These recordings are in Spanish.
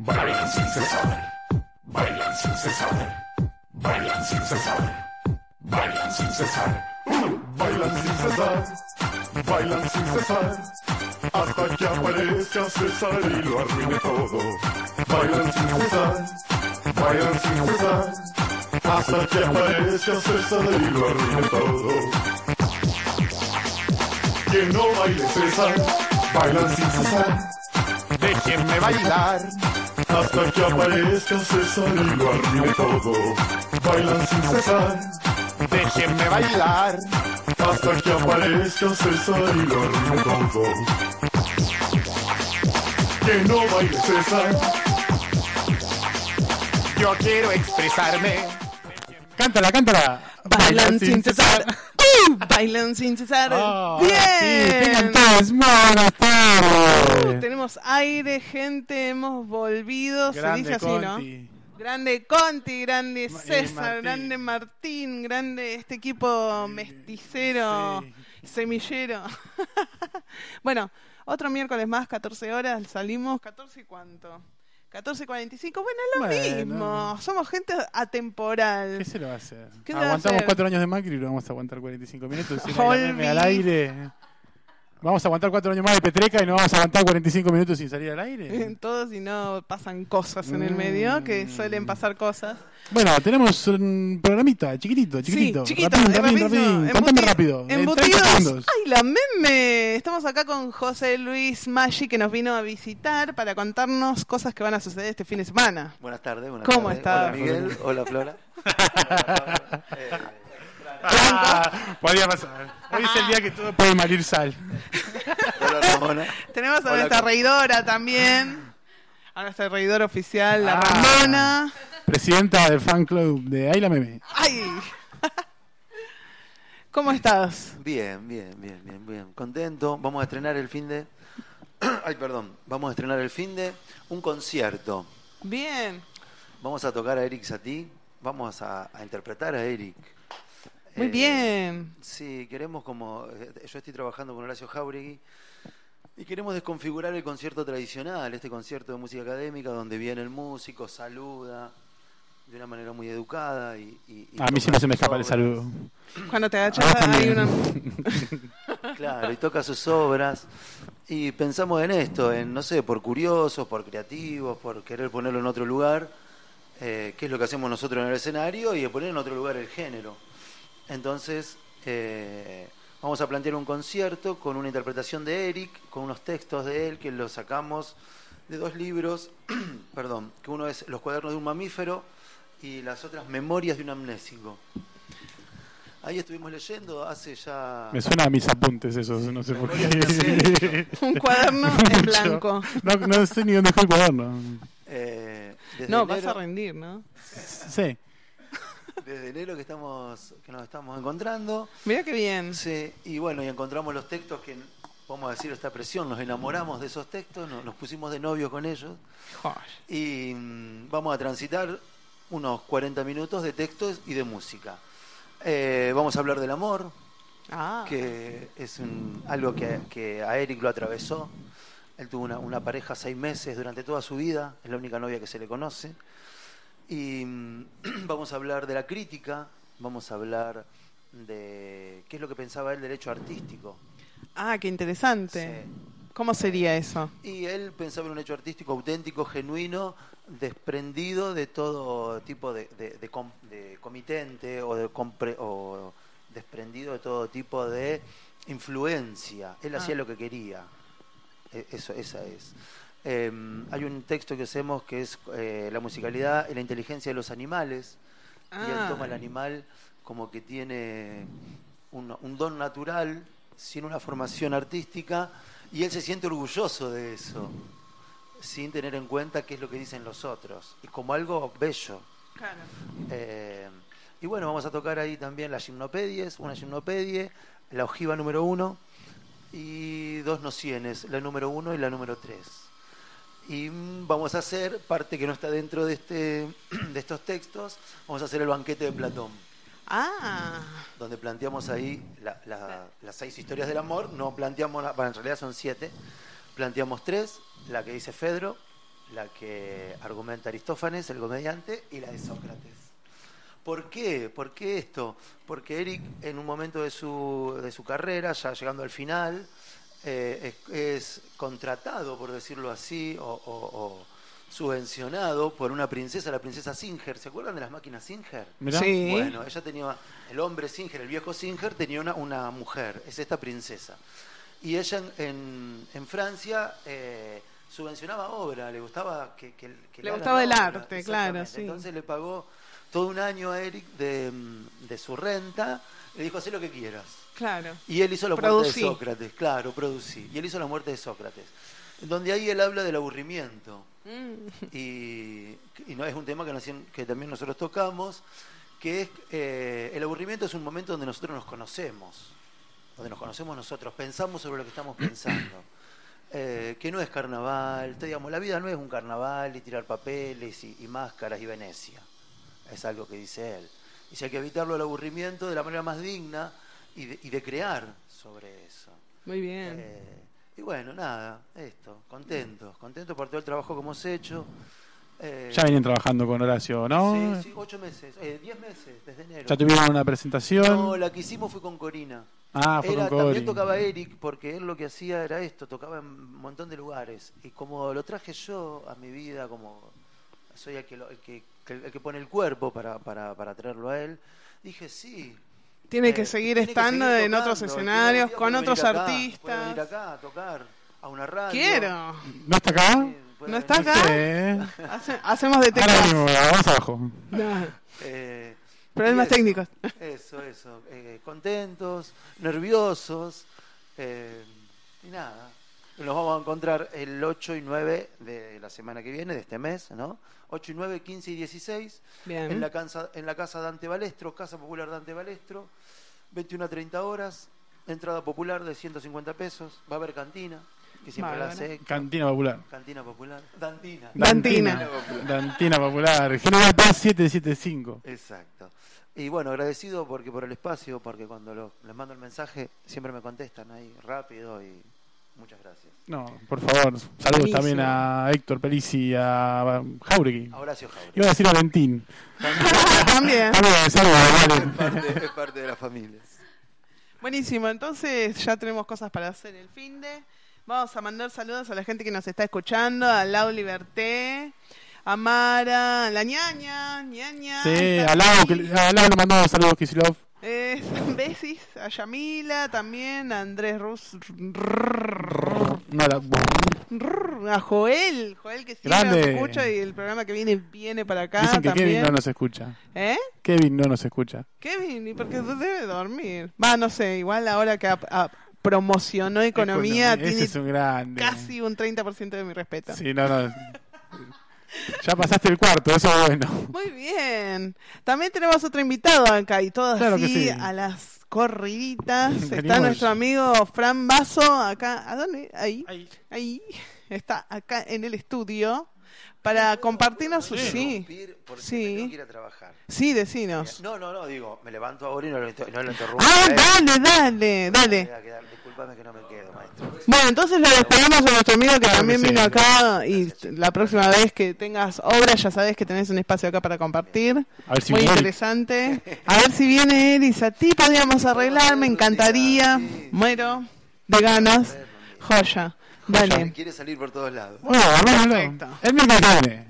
Bailan sin cesar, bailan sin cesar, bailan sin cesar, bailan sin cesar, bailan sin cesar, bailan sin cesar, hasta que aparezca César y lo arruine todo. Bailan sin cesar, bailan sin cesar, hasta que aparezca César y lo arruine todo. Que no baile César, bailan sin cesar, déjenme bailar hasta que aparezca César y lo arruine todo. Bailan sin cesar, déjenme bailar hasta que aparezca César y lo arruine todo. Que no baile César, yo quiero expresarme. Cántala, cántala. Bailan sin cesar. Bailan sin cesar. Sí, Bien. tengan todos buenas tardes. Tenemos aire, gente, hemos volvido. Grande se dice así, Conti. ¿no? Grande Conti, grande César, Martín. grande Martín, grande este equipo mesticero, Sí. semillero. Bueno, otro miércoles más, 14 horas, salimos. ¿14 y cuánto? 14:45, bueno, es lo Bueno. mismo. Somos gente atemporal. ¿Qué se lo va a hacer? ¿Qué se va a Aguantamos hacer? 4 años de Macri y lo vamos a aguantar 45 minutos. Sin Olvi. al aire. Vamos a aguantar 4 años más de Petreca y no vamos a aguantar 45 minutos sin salir al aire. Todos y no pasan cosas en el medio, que suelen pasar cosas. Bueno, tenemos un programita chiquitito. Sí, chiquito, Rapidín. rapidísimo. Contame rápido. en 30 Embutidos. segundos. ¡Ay, la meme! Estamos acá con José Luis Maggi, que nos vino a visitar para contarnos cosas que van a suceder este fin de semana. Buenas tardes, buenas ¿Cómo tardes. estás? Hola Miguel, hola Flora. Podría pasar. Hoy es el día que todo puede malir sal. Hola Ramona. Tenemos a Hola, nuestra ¿cómo? reidora también, a nuestra reidora oficial, la Ah. Ramona. Presidenta del fan club de Ayla Meme. ¡Ay! ¿Cómo estás? Bien. Contento. Vamos a estrenar el fin de... Vamos a estrenar el fin de un concierto. Bien. Vamos a tocar a Eric Satie. Vamos a interpretar a Eric. Muy bien. Sí, queremos como... Yo estoy trabajando con Horacio Jáuregui y queremos desconfigurar el concierto tradicional, este concierto de música académica donde viene el músico, saluda de una manera muy educada y A mí siempre se me escapa el saludo. Cuando te Ah, agachas hay también. una... Claro, y toca sus obras. Y pensamos en esto, en, no sé, por curiosos, por creativos, por querer ponerlo en otro lugar, que es lo que hacemos nosotros en el escenario, y de poner en otro lugar el género. Entonces, vamos a plantear un concierto con una interpretación de Eric, con unos textos de él que los sacamos de 2 libros, perdón, que uno es Los cuadernos de un mamífero y las otras Memorias de un amnésico. Ahí estuvimos leyendo hace ya... Me suena a mis apuntes esos, no sé por Memorias de un qué. amnésico. Un cuaderno en blanco. No sé ni dónde dejó el cuaderno. Desde No, vas enero- a rendir, ¿no? Sí. Desde enero que nos estamos encontrando. Mira qué bien. Sí, y bueno, y encontramos los textos que, vamos a decir esta presión, nos enamoramos de esos textos, nos pusimos de novio con ellos Joder. y vamos a transitar unos 40 minutos de textos y de música. Vamos a hablar del amor, Ah, que es algo que a Eric lo atravesó. Él tuvo una pareja 6 meses durante toda su vida, es la única novia que se le conoce. Y vamos a hablar de la crítica, vamos a hablar de qué es lo que pensaba él del hecho artístico. qué interesante. Sí. ¿Cómo sería eso? Y él pensaba en un hecho artístico auténtico, genuino, desprendido de todo tipo de comitente o desprendido de todo tipo de influencia. Él hacía lo que quería. Esa es. Hay un texto que hacemos que es la musicalidad y la inteligencia de los animales. Y él toma el animal como que tiene un don natural, sin una formación artística, y él se siente orgulloso de eso, sin tener en cuenta qué es lo que dicen los otros, y como algo bello. Claro. Y bueno, vamos a tocar ahí también las gimnopedias, una gimnopedie, la ojiva número 1 y 2 nocienes, la número 1 y la número 3. Y vamos a hacer parte que no está dentro de estos textos, vamos a hacer el banquete de Platón, donde planteamos ahí las 6 historias del amor. No planteamos, en realidad son 7, planteamos 3, la que dice Fedro, la que argumenta Aristófanes, el comediante, y la de Sócrates. ¿Por qué? ¿Por qué esto? Porque Eric, en un momento de su carrera, ya llegando al final, es contratado, por decirlo así, o subvencionado por una princesa, la princesa Singer. ¿Se acuerdan de las máquinas Singer? Mirá. Sí. Bueno, ella tenía, el hombre Singer, el viejo Singer, tenía una mujer, es esta princesa. Y ella en Francia subvencionaba obra, le gustaba que Le hagan gustaba el obra, arte, claro, exactamente. sí. Entonces le pagó todo un año a Eric de su renta, le dijo, haz lo que quieras. Claro. Y él hizo la muerte Producí. de Sócrates, claro, producí. Y él hizo la muerte de Sócrates, donde ahí él habla del aburrimiento. Y no es un tema que también nosotros tocamos, que es el aburrimiento es un momento donde nosotros nos conocemos, donde nos conocemos nosotros, pensamos sobre lo que estamos pensando. Que no es carnaval, digamos, la vida no es un carnaval y tirar papeles y máscaras y Venecia. Es algo que dice él. Y si hay que evitarlo el aburrimiento de la manera más digna y de crear sobre eso. Muy bien. Y bueno, nada, contentos por todo el trabajo que hemos hecho. Ya venían trabajando con Horacio, ¿no? Sí, 8 meses, 10 meses, desde enero. Ya tuvieron una presentación. No, la que hicimos fue con Corina. Ah, fue con Cori. También tocaba Eric, porque él lo que hacía era esto, tocaba en un montón de lugares. Y como lo traje yo a mi vida, como soy el que pone el cuerpo para traerlo a él, dije sí. Tiene que seguir tiene que estando seguir en otros tocando, escenarios, y que con puede otros venir acá, artistas. puede venir acá a tocar a una radio. Quiero. ¿No está acá? Sí, puede ¿No está venir. acá? Sí. Hacemos de Ahora teclas. mismo, vamos abajo. No. y Problemas eso, técnicos. Eso. Contentos, nerviosos. Y nada. Nos vamos a encontrar el 8 y 9 de la semana que viene, de este mes, ¿no? 8 y 9, 15 y 16. Bien. En la casa Dante Balestro, Casa Popular Dante Balestro. 21 a 30 horas. Entrada popular de 150 pesos. Va a haber cantina, que siempre la Bárbaro. hace. Cantina Popular. Cantina popular. Dantina. Dantina. Dantina Popular. General Paz 775. Exacto. Y bueno, agradecido por el espacio, porque cuando les mando el mensaje siempre me contestan ahí rápido y muchas gracias. No, por favor. Saludos Buenísimo. también a Héctor Pelisi, a Jauregui. A Horacio Jauregui. Iba a decir a Valentín. También. Saludos. Es parte de la familia. Buenísimo, entonces ya tenemos cosas para hacer el finde. Vamos a mandar saludos a la gente que nos está escuchando, a Lau Liberté, a Mara, a la ñaña. Sí, está a Lau ahí. le mandamos saludos, Kisilov. Besis, a Yamila también, a Andrés Rus, No, a Joel que siempre Grande. nos escucha y el programa que viene para acá dicen que también. Kevin no nos escucha. ¿Eh? Kevin no nos escucha. Kevin, ¿y por qué debe dormir? Va, no sé, igual ahora que promocionó economía, Ese tiene es un grande. casi un 30% de mi respeto. Sí, no. Ya pasaste el cuarto, eso es bueno. Muy bien. También tenemos otro invitado acá y todo Claro que así sí. a las corriditas. Está Venimos. nuestro amigo Fran Basso acá. ¿A dónde? Ahí. Está acá en el estudio para compartirnos su... Sí, Porque Sí. me tengo que ir a trabajar. sí, decinos. No, digo, me levanto ahora y no lo interrumpo. Ah, Me dale. voy a quedar, discúlpame que no me quedo, maestro. Bueno, entonces lo despedimos a nuestro amigo que Claro también que sí. vino acá y la próxima vez que tengas obra ya sabes que tenés un espacio acá para compartir. A ver si Muy viene Eric. interesante. A ver si viene Eris, a ti podríamos arreglar, me encantaría. Sí. Muero de ganas. Joya. Dale. Quiere salir por todos lados. Bueno, hagámoslo. Perfecto. El miércoles que viene.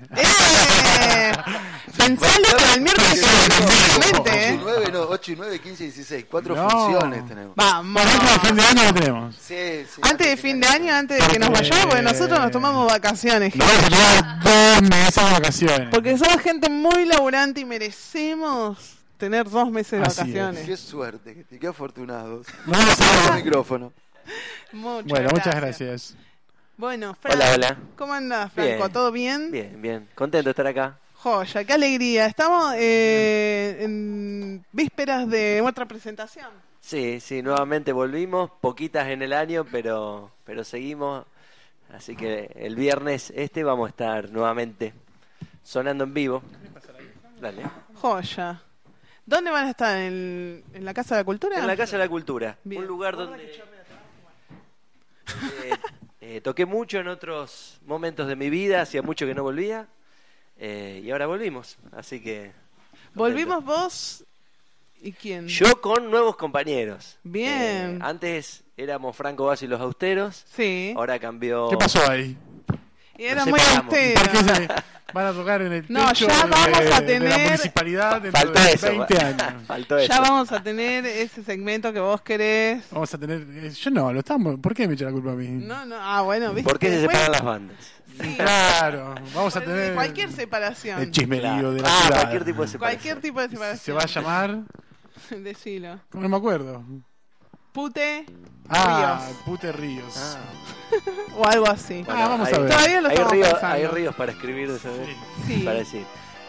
Pensalo para el miércoles que viene, obviamente, 8 y 9, 15 y 16. 4 No. funciones tenemos. Vamos. Antes de fin de año lo tenemos. Sí. Antes de fin de año, antes de que nos vayamos, porque nosotros nos tomamos vacaciones. Nos vamos a llevar 2 meses de vacaciones. Porque somos gente muy laburante y merecemos tener 2 meses de Así es. vacaciones. Qué suerte, qué afortunados. No vamos a- El micrófono. Bueno, muchas gracias. Bueno, Fran, Hola. ¿cómo andás, Franco? Bien. ¿Todo bien? Bien. Contento de estar acá. Joya, qué alegría. Estamos en vísperas de otra presentación. Sí, nuevamente volvimos. Poquitas en el año, pero seguimos. Así que el viernes vamos a estar nuevamente sonando en vivo. Dale. Joya. ¿Dónde van a estar? ¿En la Casa de la Cultura? En la Casa de la Cultura. Bien. Un lugar donde... Toqué mucho en otros momentos de mi vida, hacía mucho que no volvía, y ahora volvimos, así que... Volvimos vos y quién. Yo con nuevos compañeros. Bien. Antes éramos Franco Bassi y los Austeros, Sí. ahora cambió... ¿Qué pasó ahí? Y era Nos muy separamos. austero. ¿Por qué se van a tocar en el No, techo ya vamos a de la tener- municipalidad dentro Faltó de eso. 20 años? Faltó eso. Ya vamos a tener ese segmento que vos querés. Vamos a tener... yo no, lo estamos... ¿Por qué me echa la culpa a mí? No, no. Ah, bueno, ¿viste? ¿Por qué se Después- separan las bandas? Sí. Claro, vamos a tener... Cualquier separación. el chismerío de la Ah, ciudad. cualquier tipo de separación. Cualquier tipo de Se separación. va a llamar... Decilo. No me acuerdo. Pute Ah, Ríos. Pute Ríos. Ah, o algo así. bueno, vamos hay- a ver. Todavía lo hay estamos ríos, pensando. hay ríos para escribir, de saber, Sí. para decir.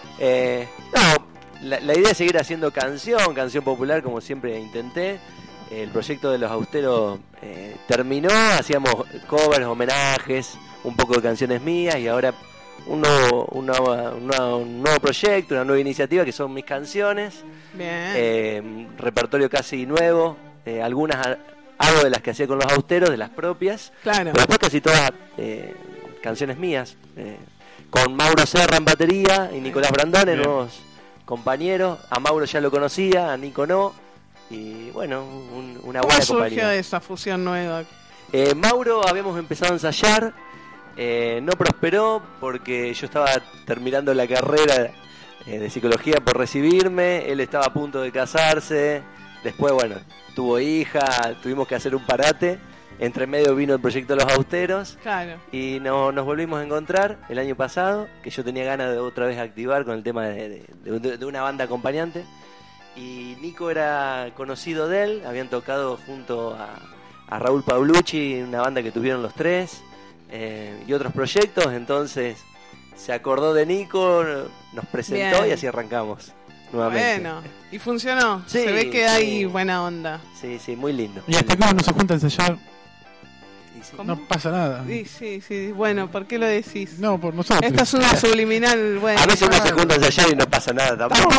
No, la idea es seguir haciendo canción popular como siempre intenté. El proyecto de los Austeros terminó, hacíamos covers, homenajes, un poco de canciones mías y ahora un nuevo proyecto, una nueva iniciativa que son mis canciones, Bien. repertorio casi nuevo, algunas hago de las que hacía con los Austeros, de las propias, Claro. pero después casi todas canciones mías, con Mauro Serra en batería y Nicolás Brandone, Bien. nuevos compañeros. A Mauro ya lo conocía, a Nico no, y bueno, una ¿Cómo buena surgió compañía. esa fusión nueva? Mauro habíamos empezado a ensayar, no prosperó porque yo estaba terminando la carrera de psicología por recibirme, él estaba a punto de casarse, después bueno, tuvo hija, tuvimos que hacer un parate, entre medio vino el proyecto de los Austeros Claro. y nos volvimos a encontrar el año pasado, que yo tenía ganas de otra vez activar con el tema de una banda acompañante, y Nico era conocido de él, habían tocado junto a Raúl Paulucci, una banda que tuvieron los tres, y otros proyectos, entonces se acordó de Nico, nos presentó Bien. y así arrancamos nuevamente. Bueno, y funcionó. Sí, Se ve que hay sí. buena onda. Sí, sí, muy lindo. Y hasta acá no se junta a ensayar, Y sí. ¿Cómo? no pasa nada. Sí, sí, sí. Bueno, ¿por qué lo decís? No, por nosotros. Esta es una subliminal. Bueno, A veces uno se junta a ensayar y no pasa nada tampoco.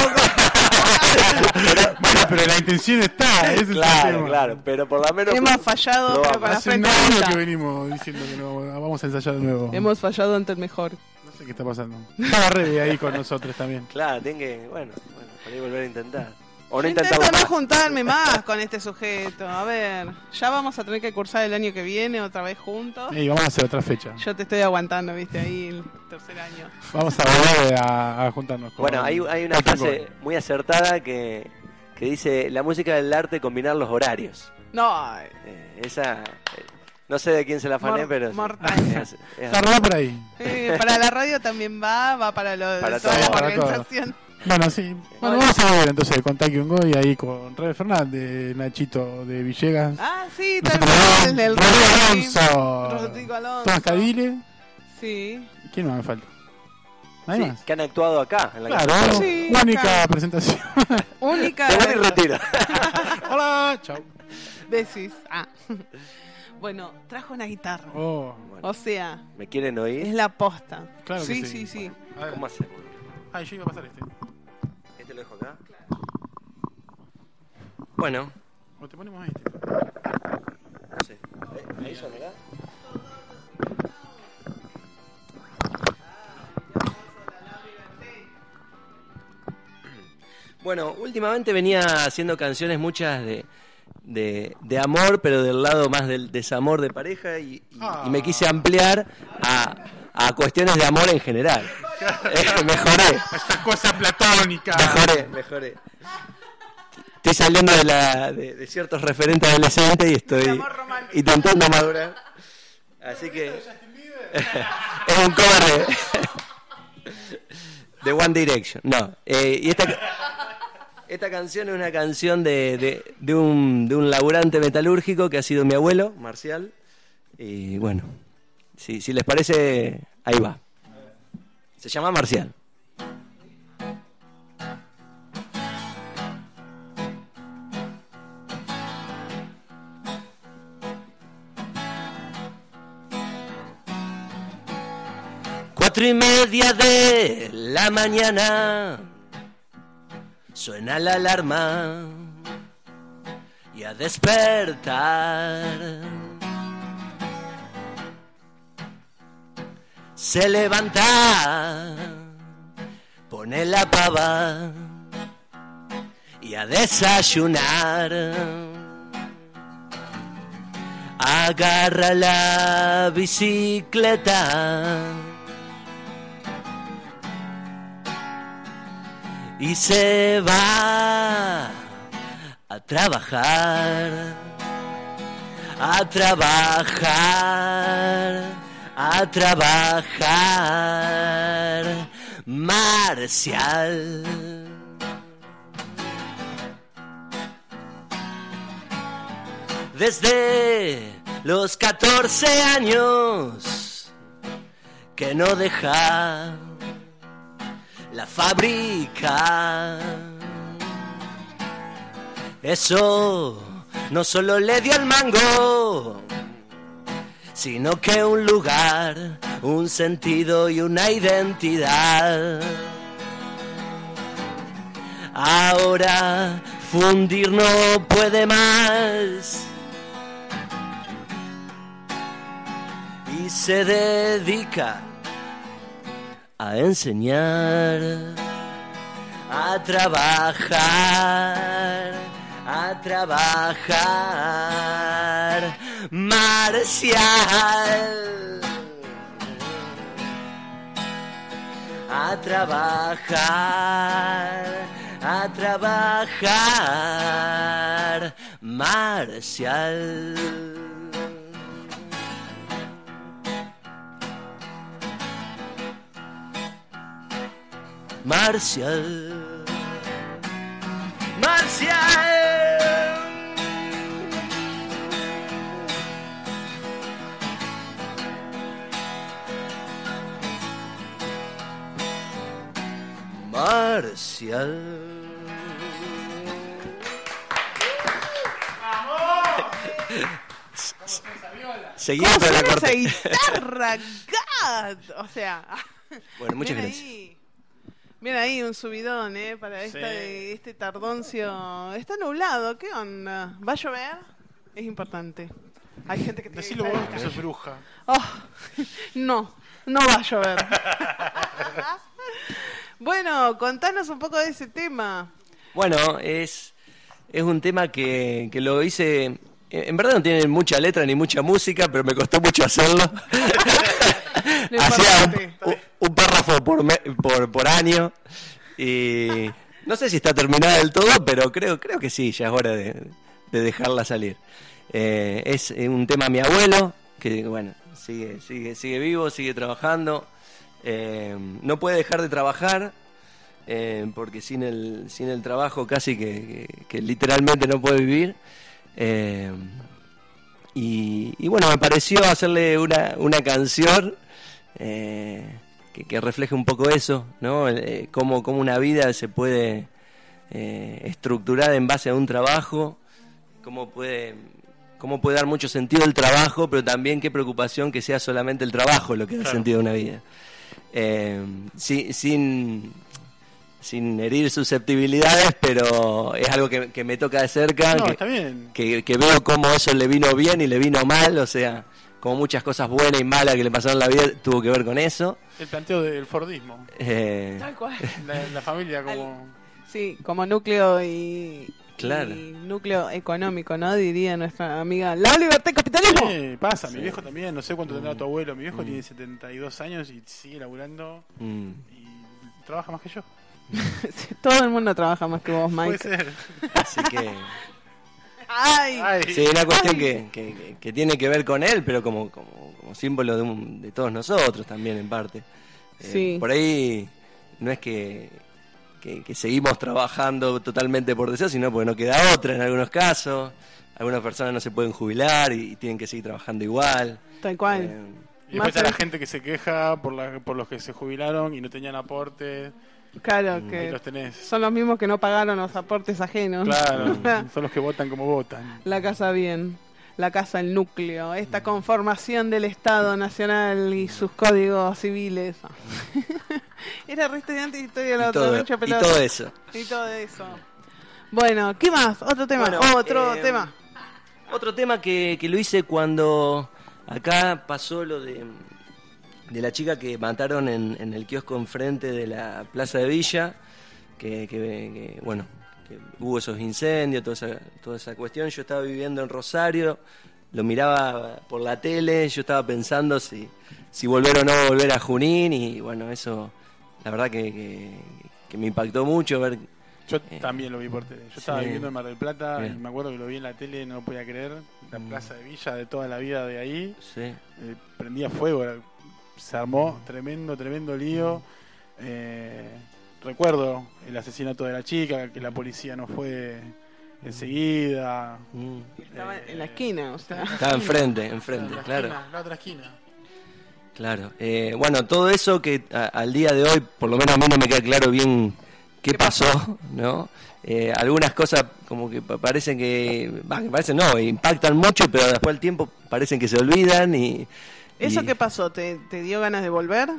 Bueno, pero la intención está, ese es el Claro, tema. claro, pero por lo menos hemos fallado, Probamos. pero con la Hace un frente año alta. que venimos diciendo que no vamos a ensayar de nuevo. Hemos fallado ante el mejor. No sé qué está pasando. Estaba Rebe ahí con nosotros también. Claro, tienen que, bueno, por ahí volver a intentar. O no Yo intentarlo intento no más. juntarme más con este sujeto. A ver, ya vamos a tener que cursar el año que viene otra vez juntos. Y vamos a hacer otra fecha. Yo te estoy aguantando, viste, ahí el tercer año. Vamos a volver a juntarnos. con- Bueno, hay una con frase Franco. muy acertada que dice, la música del arte combinar los horarios. No, Esa, no sé de quién se la afané, pero... sí. mortal. Es Está rodado por ahí. Para la radio también va para lo de Para toda todo, la para todo. organización. Bueno, sí. Bueno, vamos a ver entonces con Taki Ungoy ahí con Rebe Fernández, Nachito de Villegas. Ah, sí, tal Nosotros, cual, el Rodrigo Rodrigo Alonso. Rodrigo Alonso. Tomás Cadile. Sí. ¿Quién más me falta? ¿Nadie Sí, más? que han actuado acá, en la Claro, casa. Sí, única acá. presentación. Única. Te voy y retiro. Hola, chau. Decís. Ah. Bueno, trajo una guitarra. Oh, O sea, ¿Me quieren es oír? la posta. Claro que sí, sí. sí, sí. a ver. ¿Cómo hacemos? Ah, yo iba a pasar este. ¿Este lo dejo acá? Bueno, O te ponemos este. no sé. ¿Ahí son acá? Bueno, últimamente venía haciendo canciones muchas de amor, pero del lado más del desamor de pareja y me quise ampliar a cuestiones de amor en general. Mejoré, Esta cosa platónica. mejoré. Estoy saliendo de ciertos referentes adolescentes y estoy amor romántico. intentando madurar. Así que es un cover de One Direction. No, y esta canción es una canción de un laburante metalúrgico que ha sido mi abuelo, Marcial. Y bueno, si les parece, ahí va. Se llama Marcial. Cuatro y media de la mañana suena la alarma y a despertar se levanta, pone la pava y a desayunar. Agarra la bicicleta y se va a trabajar, a trabajar, a trabajar. Marcial. Desde los 14 años que no deja la fábrica. Eso no solo le dio el mango, sino que un lugar, un sentido y una identidad. Ahora fundir no puede más y se dedica a enseñar, a trabajar, a trabajar. Marcial. A trabajar, a trabajar. Marcial. Marcial. Marcial. Marcial. Seguimos con la esa corte. guitarra, God. O sea, Bueno, muchas bien gracias. ahí. Bien ahí, un subidón, para Sí. este tardoncio. Está nublado, ¿qué onda? ¿Va a llover? Es importante. Hay gente que tiene Decilo que vos estar- que sos bruja. Oh, no va a llover. Bueno, contanos un poco de ese tema. Bueno, es un tema que lo hice. En verdad no tiene mucha letra ni mucha música, pero me costó mucho hacerlo. Lo Hacía importante. un párrafo por año. Y no sé si está terminada del todo, pero creo que sí, ya es hora de dejarla salir. Es un tema de mi abuelo, que bueno, sigue vivo, sigue trabajando. No puede dejar de trabajar, porque sin el trabajo casi que literalmente no puede vivir. Y bueno, me pareció hacerle una canción que refleje un poco eso, ¿no? Cómo una vida se puede estructurar en base a un trabajo, cómo puede dar mucho sentido el trabajo, pero también qué preocupación que sea solamente el trabajo lo que da sentido a una vida. Sin herir susceptibilidades, pero es algo que me toca de cerca, No, está bien. que veo cómo eso le vino bien y le vino mal, o sea, como muchas cosas buenas y malas que le pasaron en la vida tuvo que ver con eso. El planteo del Fordismo. Tal cual. La familia como... Sí, como núcleo y Claro. y núcleo económico, ¿no? Diría nuestra amiga La Libertad y Capitalismo. Pasa, mi viejo también, no sé cuánto tendrá tu abuelo. Mi viejo tiene 72 años y sigue laburando Mm. y trabaja más que yo. Sí, todo el mundo trabaja más que vos, Puede Mike. ser. Así que Ay, Ay, sí, una cuestión Ay. que tiene que ver con él, pero como símbolo de todos nosotros también en parte. Sí. Por ahí no es que seguimos trabajando totalmente por deseo, sino porque no queda otra en algunos casos. Algunas personas no se pueden jubilar y tienen que seguir trabajando igual. tal cual. Y después Más está la el- gente que se queja por los que se jubilaron y no tenían aportes. Claro, Ahí que los tenés. son los mismos que no pagaron los aportes ajenos. Claro, son los que votan como votan. La casa bien, la casa el núcleo, esta conformación del Estado Nacional y sus códigos civiles. Era re estudiante de historia la Y otra todo, noche, y pelota. todo eso. Y todo eso. Bueno, ¿qué más? Otro tema, Bueno, otro tema. Otro tema que lo hice cuando acá pasó lo de la chica que mataron en el kiosco enfrente de la Plaza de Villa, que bueno, que hubo esos incendios, toda esa cuestión. Yo estaba viviendo en Rosario, lo miraba por la tele, yo estaba pensando si volver o no volver a Junín, y bueno, eso la verdad que me impactó mucho ver. Yo también lo vi por tele. Yo estaba sí. viviendo en Mar del Plata Bien. y me acuerdo que lo vi en la tele, no lo podía creer. La Plaza de Villa de toda la vida de ahí. Sí. Prendía fuego, se armó tremendo lío. Recuerdo el asesinato de la chica, que la policía no fue enseguida. Estaba en la esquina, o sea. Estaba enfrente, La claro. esquina, la otra esquina. Claro. Bueno, todo eso que al día de hoy, por lo menos a mí no me queda claro bien qué pasó, ¿no? Algunas cosas como que parecen que parecen no, impactan mucho, pero después del tiempo parecen que se olvidan ¿Eso qué pasó? ¿Te dio ganas de volver?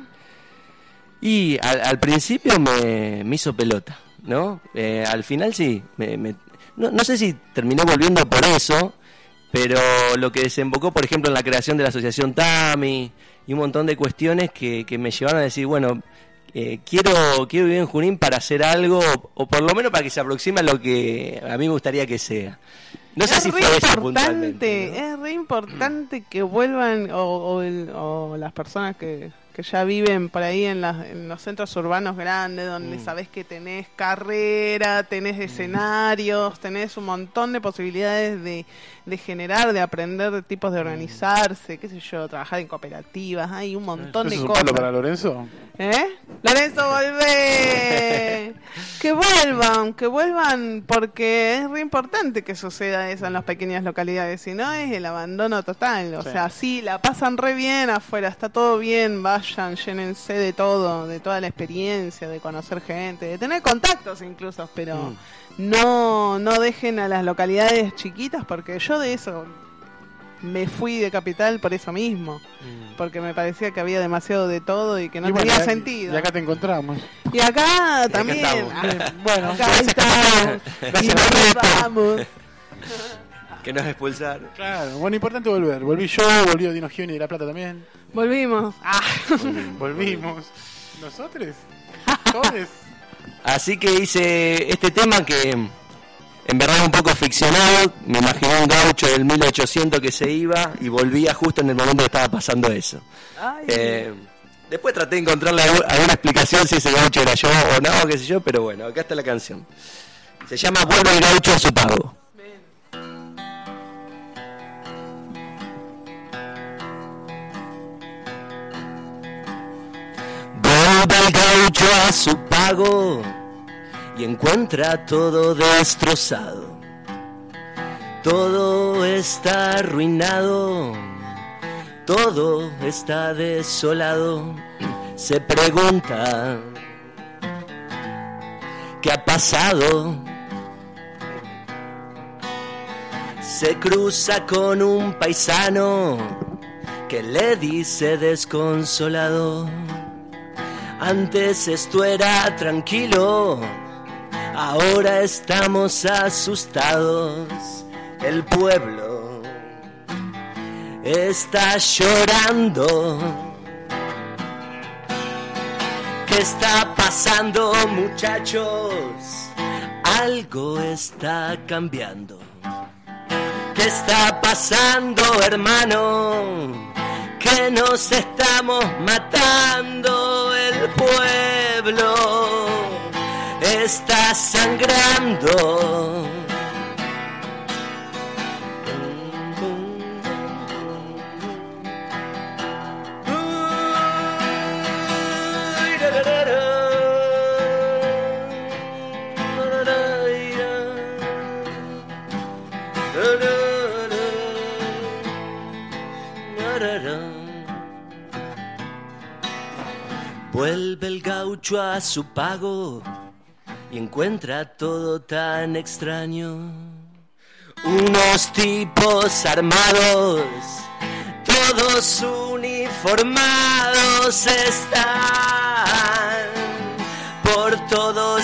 Y al principio me hizo pelota, ¿no? Al final sí, no sé si terminé volviendo por eso, pero lo que desembocó, por ejemplo, en la creación de la asociación TAMI y un montón de cuestiones que me llevaron a decir, bueno, quiero vivir en Junín para hacer algo, o por lo menos para que se aproxime a lo que a mí me gustaría que sea. No sé si fue eso puntualmente, ¿no? Es re importante que vuelvan o las personas que ya viven por ahí en los centros urbanos grandes, donde sabés que tenés carrera, tenés escenarios, tenés un montón de posibilidades de generar, de aprender de tipos de organizarse, qué sé yo, trabajar en cooperativas, hay un montón de ¿Eso es un cosas. palo para Lorenzo? Lorenzo, volvé. Que vuelvan, porque es re importante que suceda eso en las pequeñas localidades, si no es el abandono total. O sea, sí, la pasan re bien afuera, está todo bien, vayan, llénense de todo, de toda la experiencia, de conocer gente, de tener contactos incluso, pero no dejen a las localidades chiquitas, porque yo de eso me fui de Capital por eso mismo, porque me parecía que había demasiado de todo y que no tenía sentido. Y acá te encontramos. Y acá también. Bueno, acá estamos. Y nos vamos. Que nos expulsaron. Claro, bueno, importante volver. Volví yo, volvió Dino Gioni de La Plata también. Volvimos. Volvimos. ¿Nosotros? ¿Todos? Así que hice este tema que en verdad es un poco ficcionado. Me imaginé un gaucho del 1800 que se iba y volvía justo en el momento que estaba pasando eso. Después traté de encontrarle alguna explicación si ese gaucho era yo o no, qué sé yo, pero bueno, acá está la canción. Se llama Vuelve el gaucho a su pago. Vuelve el gaucho a su pago y encuentra todo destrozado. Todo está arruinado, todo está desolado. Se pregunta ¿qué ha pasado? Se cruza con un paisano que le dice desconsolado: antes esto era tranquilo, ahora estamos asustados. El pueblo está llorando. ¿Qué está pasando, muchachos? Algo está cambiando. ¿Qué está pasando, hermano? Que nos estamos matando. El pueblo está sangrando. Vuelve el gaucho a su pago y encuentra todo tan extraño. Unos tipos armados, todos uniformados, están por todos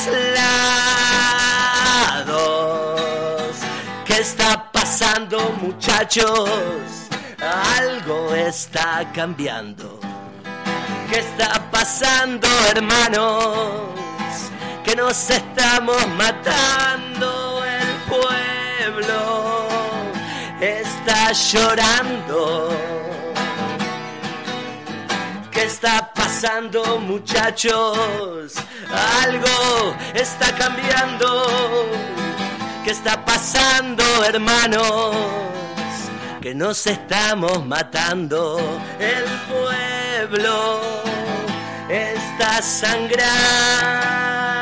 lados. ¿Qué está pasando, muchachos? Algo está cambiando. ¿Qué está pasando, hermanos? Que nos estamos matando, el pueblo está llorando. ¿Qué está pasando, muchachos? Algo está cambiando. ¿Qué está pasando, hermanos? Que nos estamos matando, el pueblo está sangrando.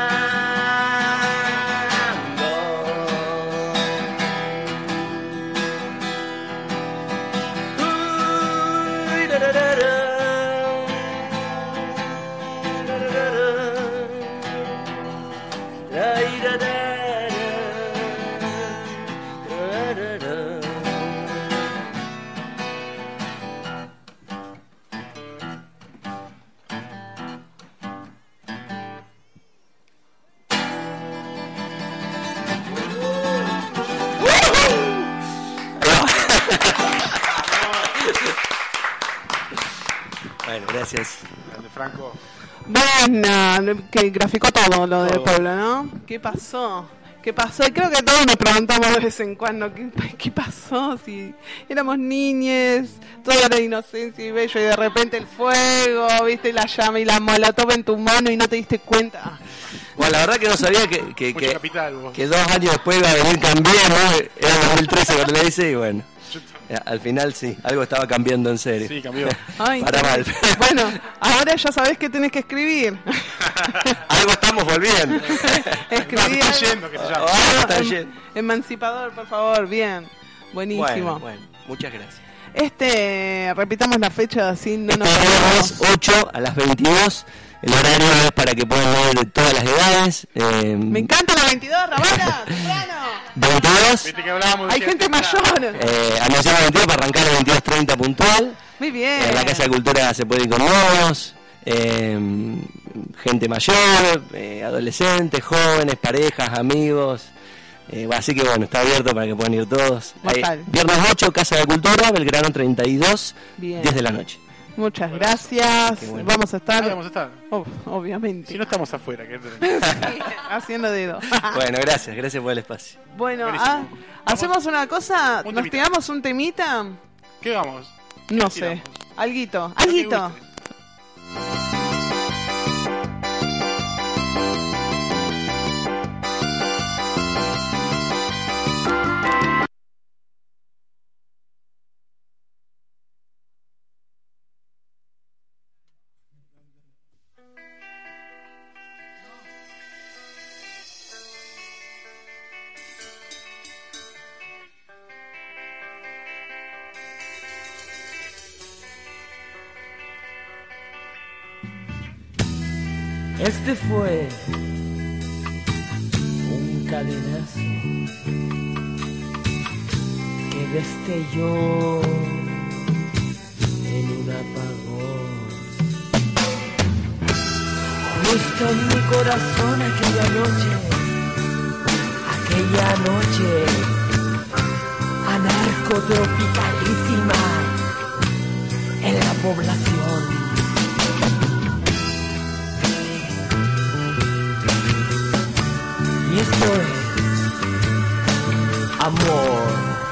Bueno, gracias. Grande Franco. Bueno, que graficó todo lo del pueblo, ¿no? ¿Qué pasó? ¿Qué pasó? Y creo que todos nos preguntamos de vez en cuando, ¿qué pasó? Si éramos niñes, todo era inocencia y bello, y de repente el fuego, viste, la llama y la molotov en tu mano y no te diste cuenta. Bueno, la verdad que no sabía que Capital, vos. 2 años después iba a venir Cambiemos, era 2013 cuando le hice y bueno. Al final sí, algo estaba cambiando en serio. Sí, cambió. Ay, Para mal. Bueno, ahora ya sabés que tenés que escribir. Algo estamos volviendo. Escribir. No, está yendo, que se llama. Algo está yendo. Emancipador, por favor, bien. Buenísimo. Bueno, muchas gracias. Repitamos la fecha, así no nos Este perdemos. viernes 8 a las 22. El horario es para que puedan ver de todas las edades. Me encanta la 22, Ramona, temprano. 22. Viste que hablábamos de Hay gente mayor. Anunciamos 22 para arrancar el 22:30 puntual. Muy bien. En la Casa de Cultura se puede ir con niños, gente mayor, adolescentes, jóvenes, parejas, amigos. Así que bueno, está abierto para que puedan ir todos. Mortal. Viernes 8, Casa de Cultura, Belgrano 32, Bien. 10 de la noche. Muchas gracias. Qué bueno. Vamos a estar. Ahí vamos a estar. Obviamente. Si no estamos afuera, que Haciendo dedo. Bueno, gracias por el espacio. Bueno, Buenísimo. hacemos una cosa. Un ¿Nos temita. tiramos un temita? ¿Qué vamos? No ¿Qué sé. tiramos? Alguito. Lo que Alguito. guste. Este fue un cadenazo que destelló en un apagón. Justo en mi corazón aquella noche anarcotropicalísima en la población. Y esto es amor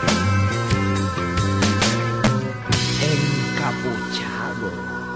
encapuchado.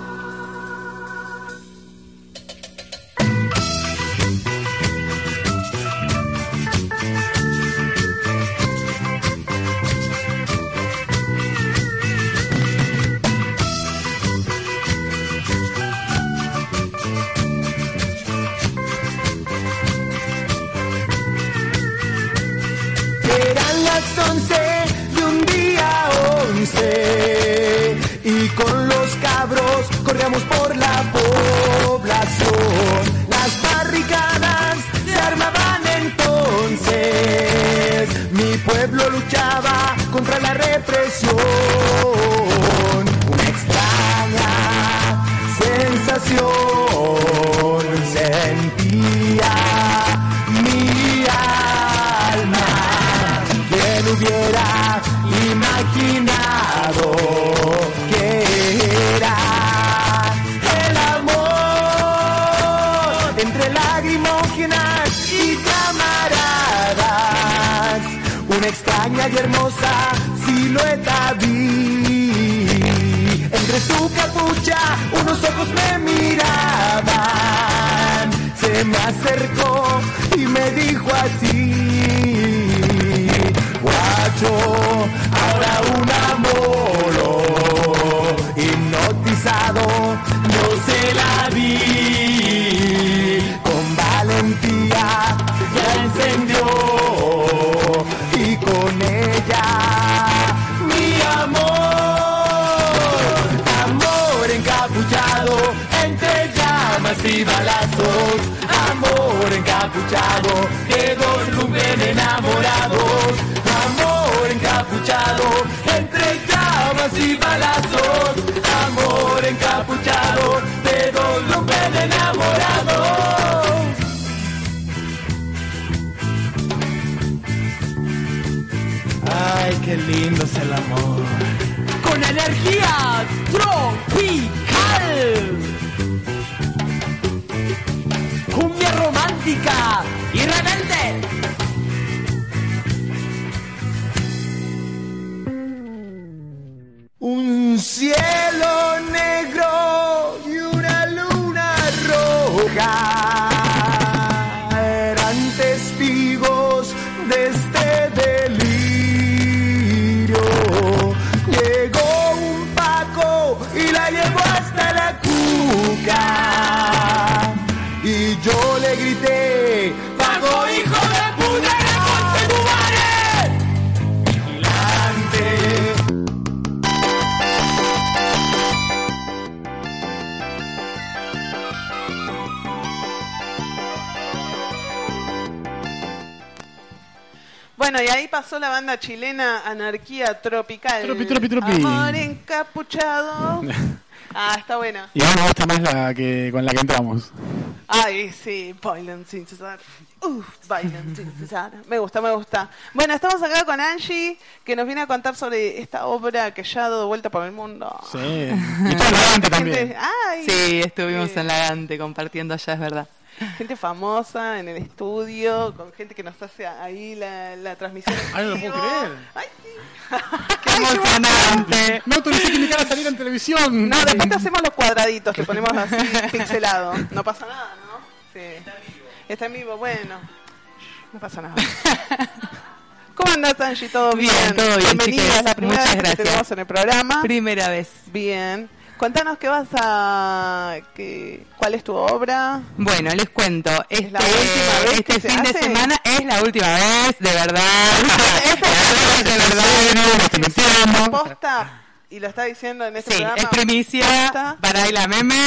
Eran las 11 de un día 11 y con los cabros corríamos por la población. Las barricadas se armaban entonces, mi pueblo luchaba contra la represión. Una extraña sensación sentía mi alma. ¿Quién hubiera imaginado que era el extraña y hermosa silueta vi. Entre su capucha unos ojos me miraban. Se me acercó y me dijo así: guacho, ahora un amor hipnotizado, no se la vi. Con valentía ya encendió y con ella mi amor encapuchado entre llamas y balazos, amor encapuchado de dos lumpen enamorados, amor encapuchado entre llamas y balazos, amor encapuchado de dos lumpen enamorados. Ay, qué lindo es el amor. Con energía tropical. Cumbia romántica y rebelde. Un cielo negro y una luna roja eran testigos de este delirio. Llegó un Paco y la llevó hasta la cuca. Y yo le grité: ¡Paco, hijo de puta, que conche tu madre! Vigilante. Bueno, y ahí pasó la banda chilena Anarquía Tropical. Tropi. Amor encapuchado. Ah, está buena. Y a mí me gusta más la que con la que entramos. Ay, sí, bailan sin cesar. Bailan sin cesar. Me gusta. Bueno, estamos acá con Angie, que nos viene a contar sobre esta obra que ya ha dado vuelta por el mundo. Sí. Y todo la gente también. Ay, Sí, estuvimos en la Dante compartiendo allá, es verdad. gente famosa en el estudio, con gente que nos hace ahí la transmisión. Ay, no lo en puedo vivo. creer. Ay, ¡Qué emocionante! No autoricé que mi cara saliera en televisión. no, después te hacemos los cuadraditos, te ponemos así pixelado. No pasa nada, ¿no? Sí. Está en vivo, bueno. No pasa nada. ¿Cómo andás, Angie? ¿Todo bien? Bien, todo bien, Bienvenida, chiques. es la primera Muchas vez que gracias. te tenemos en el programa. Primera vez. Bien. Contanos cuál es tu obra. Bueno, les cuento. ¿Es la última vez que se fin de hace? semana es la última vez, de verdad. De verdad. Posta, y lo está diciendo en este Sí, programa. es primicia Posta. para Ayla Meme.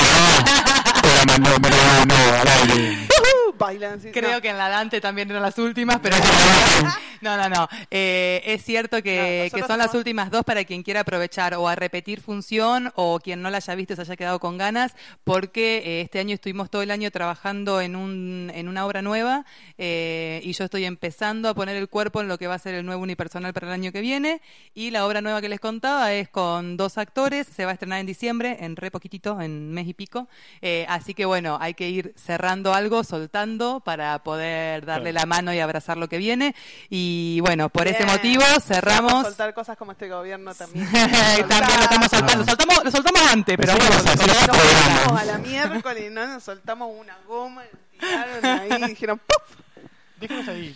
Bailan, sí, Creo no. que en la Dante también eran las últimas, pero no. Es cierto No, que nosotros son las somos- últimas dos para quien quiera aprovechar o a repetir función o quien no la haya visto se haya quedado con ganas, porque este año estuvimos todo el año trabajando en una obra nueva y yo estoy empezando a poner el cuerpo en lo que va a ser el nuevo unipersonal para el año que viene, y la obra nueva que les contaba es con 2 actores, se va a estrenar en diciembre, en re poquitito, en mes y pico, así que bueno, hay que ir cerrando algo, soltando para poder darle la mano y abrazar lo que viene, y bueno, por ese Bien. motivo Vamos a cerramos. soltar cosas como este gobierno también. También lo estamos soltando, lo soltamos antes, pero bueno, Pensé que ibas a decir lo Nos soltamos. fuimos a la miércoles y no nos soltamos una goma, tiraron ahí y dijeron ¡puf! Déjanos ahí.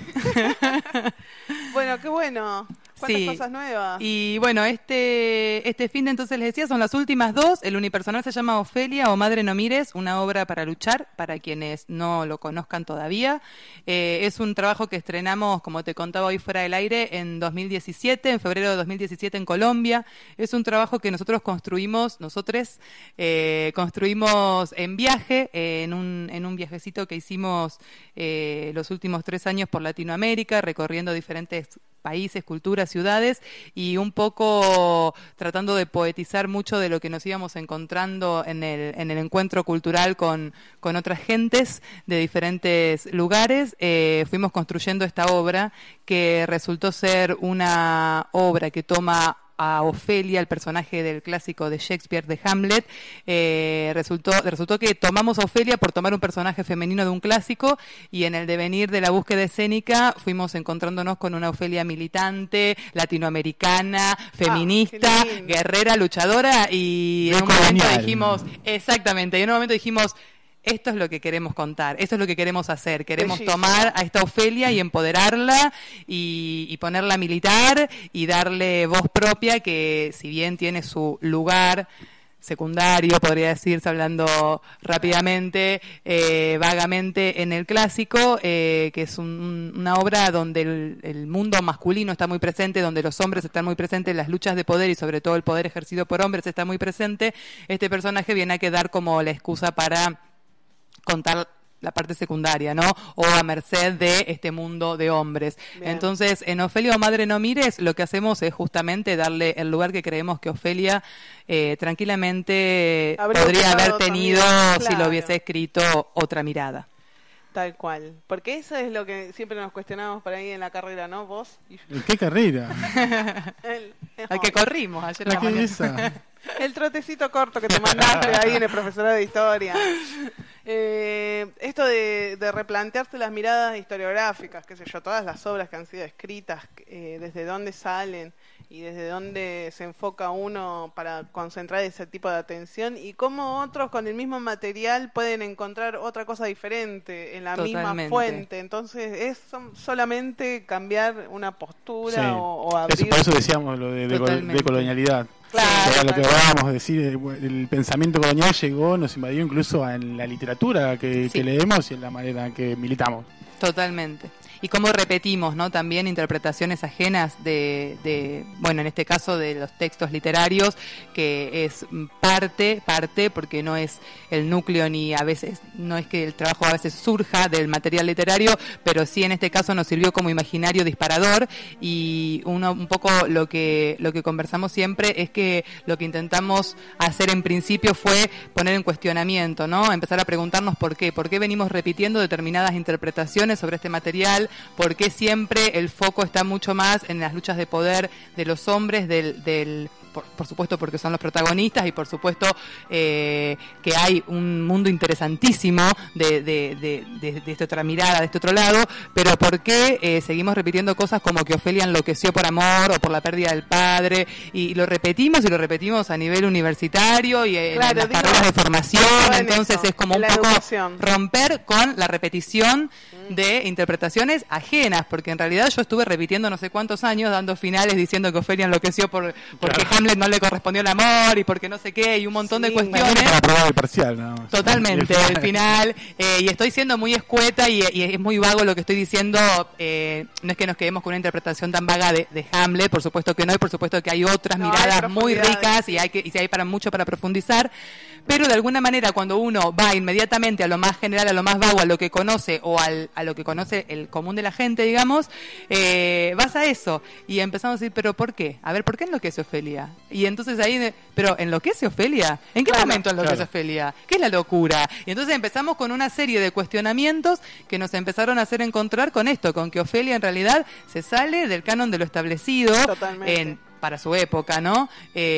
Bueno, qué bueno. ¿Cuántas Sí. cosas nuevas? Y bueno, este fin de entonces les decía, son las últimas 2. El unipersonal se llama Ofelia o Madre no mires, una obra para luchar, para quienes no lo conozcan todavía. Es un trabajo que estrenamos, como te contaba hoy fuera del aire, en 2017, en febrero de 2017 en Colombia. Es un trabajo que nosotros construimos en viaje, en un viajecito que hicimos los últimos 3 años por Latinoamérica, recorriendo diferentes países, culturas, ciudades, y un poco tratando de poetizar mucho de lo que nos íbamos encontrando en el encuentro cultural con otras gentes de diferentes lugares. Fuimos construyendo esta obra que resultó ser una obra que toma a Ofelia, el personaje del clásico de Shakespeare, de Hamlet, resultó que tomamos a Ofelia por tomar un personaje femenino de un clásico, y en el devenir de la búsqueda escénica fuimos encontrándonos con una Ofelia militante, latinoamericana, feminista, guerrera, luchadora, y en un momento dijimos, exactamente, y en un momento dijimos, esto es lo que queremos contar, esto es lo que queremos hacer. Queremos tomar a esta Ofelia y empoderarla y ponerla a militar y darle voz propia, que si bien tiene su lugar secundario, podría decirse, hablando rápidamente, vagamente, en el clásico, que es una obra donde el mundo masculino está muy presente, donde los hombres están muy presentes, las luchas de poder y sobre todo el poder ejercido por hombres está muy presente. Este personaje viene a quedar como la excusa para contar la parte secundaria, ¿no? O a merced de este mundo de hombres. Bien. Entonces, en Ofelia o Madre no mires, lo que hacemos es justamente darle el lugar que creemos que Ofelia tranquilamente podría haber tenido si lo hubiese escrito otra mirada. Tal cual. Porque eso es lo que siempre nos cuestionamos por ahí en la carrera, ¿no? ¿Vos? ¿En qué carrera? Al que corrimos ayer en la mañana. El trotecito corto que te mandaste ahí en el profesorado de historia. Esto de replantearse las miradas historiográficas, qué sé yo, todas las obras que han sido escritas, desde dónde salen y desde dónde se enfoca uno para concentrar ese tipo de atención, y cómo otros con el mismo material pueden encontrar otra cosa diferente en la misma fuente. Entonces es solamente cambiar una postura o abrir... Por eso decíamos lo de colonialidad. Claro, lo que hablábamos de decir, el pensamiento colonial llegó, nos invadió incluso en la literatura que leemos y en la manera en que militamos. Totalmente. Y cómo repetimos, ¿no? También interpretaciones ajenas bueno, en este caso de los textos literarios, que es parte, porque no es el núcleo, ni a veces, no es que el trabajo a veces surja del material literario, pero sí en este caso nos sirvió como imaginario disparador, y un poco lo que conversamos siempre es que lo que intentamos hacer en principio fue poner en cuestionamiento, ¿no? Empezar a preguntarnos por qué venimos repitiendo determinadas interpretaciones sobre este material, por qué siempre el foco está mucho más en las luchas de poder de los hombres, por supuesto porque son los protagonistas, y por supuesto que hay un mundo interesantísimo de esta otra mirada, de este otro lado, pero por qué seguimos repitiendo cosas como que Ofelia enloqueció por amor o por la pérdida del padre, y lo repetimos a nivel universitario y en las carreras de formación. Entonces es como un poco romper con la repetición de interpretaciones ajenas, porque en realidad yo estuve repitiendo no sé cuántos años, dando finales diciendo que Ofelia enloqueció porque Hamlet no le correspondió el amor y porque no sé qué, y un montón de cuestiones. Para probar el parcial, nada más. Totalmente, el final. Y estoy siendo muy escueta y es muy vago lo que estoy diciendo. No es que nos quedemos con una interpretación tan vaga de Hamlet, por supuesto que no, y por supuesto que hay otras miradas muy ricas y si hay mucho para profundizar. Pero de alguna manera cuando uno va inmediatamente a lo más general, a lo más vago, a lo que conoce o a lo que conoce el común de la gente, digamos, vas a eso y empezamos a decir, ¿pero por qué? A ver, ¿por qué enloquece Ofelia? Y entonces ahí, ¿pero enloquece Ofelia? ¿En qué momento enloquece Ofelia? ¿Qué es la locura? Y entonces empezamos con una serie de cuestionamientos que nos empezaron a hacer encontrar con esto, con que Ofelia en realidad se sale del canon de lo establecido para su época, ¿no?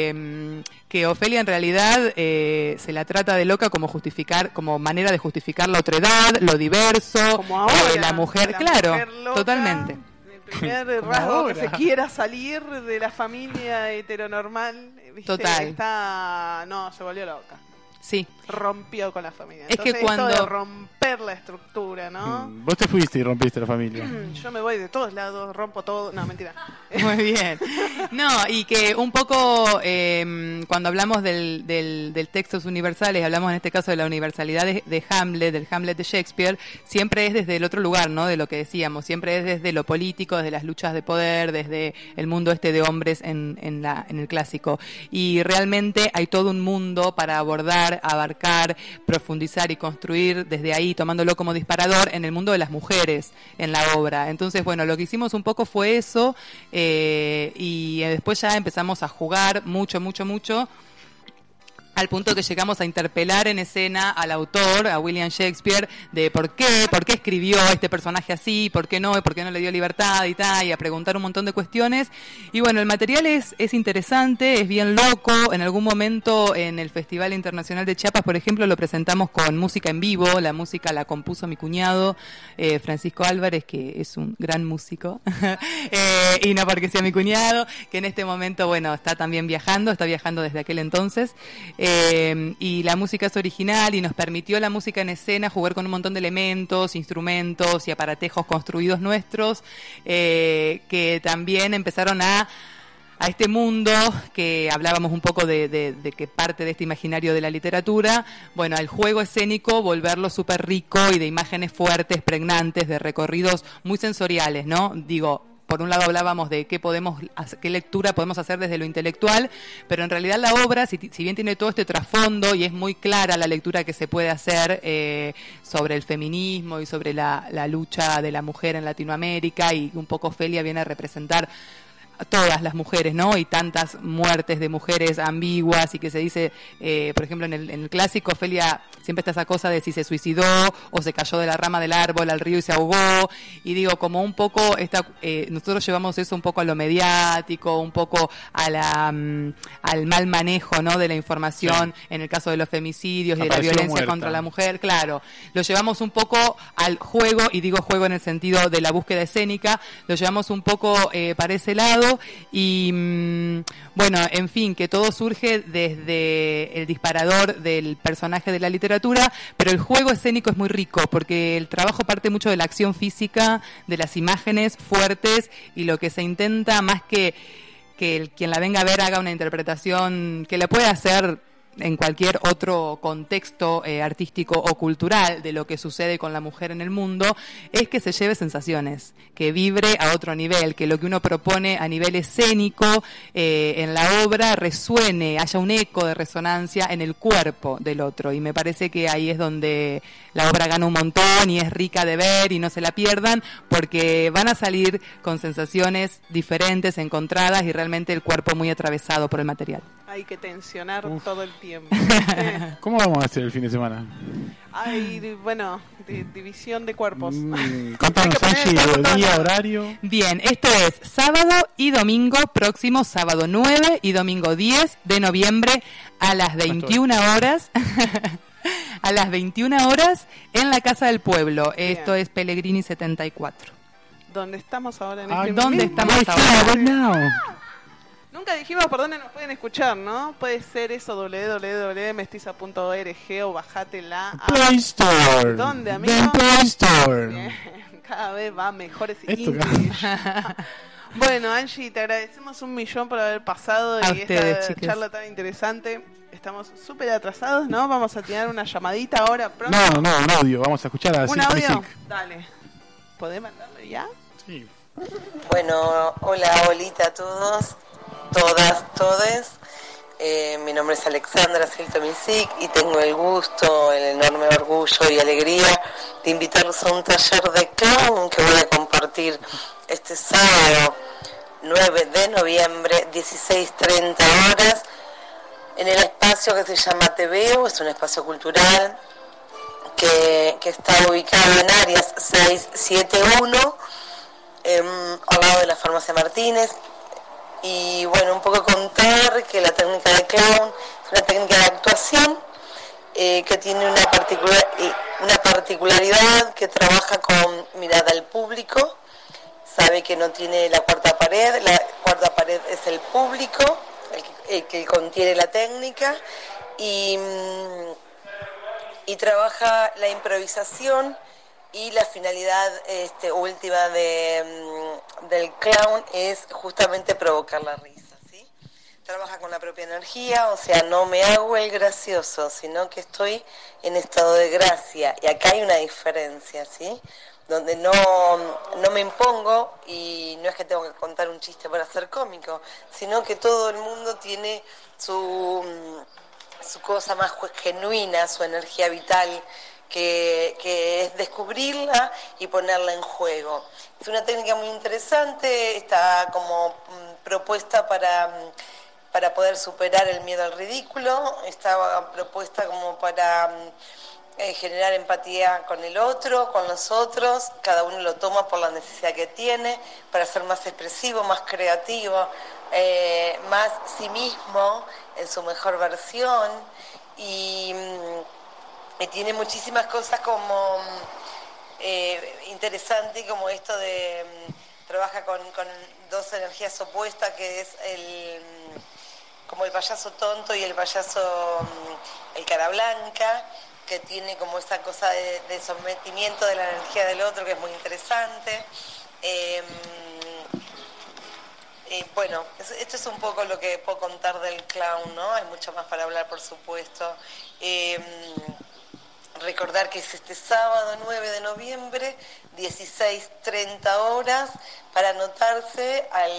Que Ofelia en realidad se la trata de loca como manera de justificar la otredad, lo diverso, como ahora, la mujer, mujer loca, totalmente. El primer rasgo que se quiera salir de la familia heteronormal, ¿viste? Total. Se volvió loca. Sí. Rompió con la familia. Es entonces, que cuando... esto de romper la estructura, ¿no? Vos te fuiste y rompiste la familia. Yo me voy de todos lados, rompo todo. No, mentira. Muy bien. No, y que un poco cuando hablamos del textos universales, hablamos en este caso de la universalidad de Hamlet, del Hamlet de Shakespeare, siempre es desde el otro lugar, ¿no? De lo que decíamos, siempre es desde lo político, desde las luchas de poder, desde el mundo de hombres en el clásico. Y realmente hay todo un mundo para abordar, abarcar, profundizar y construir desde ahí, tomándolo como disparador en el mundo de las mujeres en la obra. Entonces, bueno, lo que hicimos un poco fue eso, y después ya empezamos a jugar mucho al punto que llegamos a interpelar en escena al autor, a William Shakespeare, de por qué escribió este personaje así, por qué no le dio libertad y tal, y a preguntar un montón de cuestiones. Y bueno, el material es interesante, es bien loco. En algún momento en el Festival Internacional de Chiapas, por ejemplo, lo presentamos con música en vivo. La música la compuso mi cuñado, Francisco Álvarez, que es un gran músico, y no porque sea mi cuñado, que en este momento, bueno, está también viajando desde aquel entonces. Y la música es original y nos permitió la música en escena jugar con un montón de elementos, instrumentos y aparatejos construidos nuestros, que también empezaron a este mundo que hablábamos un poco de que parte de este imaginario de la literatura, bueno, al juego escénico volverlo súper rico y de imágenes fuertes, pregnantes, de recorridos muy sensoriales, ¿no? Digo, por un lado hablábamos de qué lectura podemos hacer desde lo intelectual, pero en realidad la obra, si bien tiene todo este trasfondo y es muy clara la lectura que se puede hacer sobre el feminismo y sobre la lucha de la mujer en Latinoamérica, y un poco Ofelia viene a representar a todas las mujeres, ¿no? Y tantas muertes de mujeres ambiguas, y que se dice, por ejemplo, en el clásico, Ofelia siempre está esa cosa de si se suicidó o se cayó de la rama del árbol al río y se ahogó, y digo, como un poco, nosotros llevamos eso un poco a lo mediático, un poco a al mal manejo, ¿no? De la información, sí. En el caso de los femicidios y de la violencia muerta contra la mujer, claro, lo llevamos un poco al juego, y digo juego en el sentido de la búsqueda escénica, lo llevamos un poco para ese lado. Y bueno, en fin, que todo surge desde el disparador del personaje de la literatura, pero el juego escénico es muy rico, porque el trabajo parte mucho de la acción física, de las imágenes fuertes, y lo que se intenta, más que quien la venga a ver haga una interpretación que la puede hacer en cualquier otro contexto artístico o cultural de lo que sucede con la mujer en el mundo, es que se lleve sensaciones, que vibre a otro nivel, que lo que uno propone a nivel escénico en la obra resuene, haya un eco de resonancia en el cuerpo del otro, y me parece que ahí es donde la obra gana un montón y es rica de ver, y no se la pierdan, porque van a salir con sensaciones diferentes, encontradas, y realmente el cuerpo muy atravesado por el material. Hay que tensionar todo el tiempo. ¿Cómo vamos a hacer el fin de semana? Hay, bueno, división de cuerpos. Contanos, Angie, día, horario. Bien, esto es sábado y domingo, próximo sábado 9 y domingo 10 de noviembre a las 21 horas. A las 21 horas en la Casa del Pueblo. Bien. Esto es Pellegrini 74. ¿Dónde estamos ahora en este ¿Dónde estamos ahora? Nunca dijimos por dónde nos pueden escuchar, ¿no? Puede ser eso, www.mestiza.org, o bajátela a Play Store. ¿Dónde, amigo? Play Store. Bien. Cada vez va mejor ese Esto Bueno, Angie, te agradecemos 1.000.000 por haber pasado a y ustedes, esta chicas. charla tan interesante. Estamos súper atrasados, ¿no? Vamos a tirar una llamadita ahora pronto. No, un audio. Vamos a escuchar a ¿Un audio? Dale. ¿Podés mandarle ya? Sí. Bueno, hola, holita a todos, todas, todes. Mi nombre es Alexandra Silto Misic y tengo el gusto, el enorme orgullo y alegría de invitarlos a un taller de clown que voy a compartir este sábado 9 de noviembre, 16:30 horas, en el espacio que se llama TVO. Es un espacio cultural que está ubicado en Arias 671, al lado de la Farmacia Martínez. Y bueno, un poco contar que la técnica de clown es una técnica de actuación que tiene una particularidad, que trabaja con mirada al público. Sabe que no tiene la cuarta pared es el público, el que contiene la técnica, y trabaja la improvisación, y la finalidad última del clown es justamente provocar la risa, ¿sí? Trabaja con la propia energía, o sea, no me hago el gracioso, sino que estoy en estado de gracia, y acá hay una diferencia, ¿sí? Donde no me impongo, y no es que tengo que contar un chiste para ser cómico, sino que todo el mundo tiene su cosa más genuina, su energía vital, que es descubrirla y ponerla en juego. Es una técnica muy interesante, está como propuesta para para poder superar el miedo al ridículo. Estaba propuesta como para generar empatía con el otro, con los otros. Cada uno lo toma por la necesidad que tiene, para ser más expresivo, más creativo, más sí mismo en su mejor versión. Y tiene muchísimas cosas como interesantes, como esto de trabaja con dos energías opuestas, que es como el payaso tonto y el payaso el cara blanca, que tiene como esa cosa de sometimiento de la energía del otro, que es muy interesante. Bueno, esto es un poco lo que puedo contar del clown, ¿no? Hay mucho más para hablar, por supuesto. Recordar que es este sábado 9 de noviembre, 16:30 horas, para anotarse al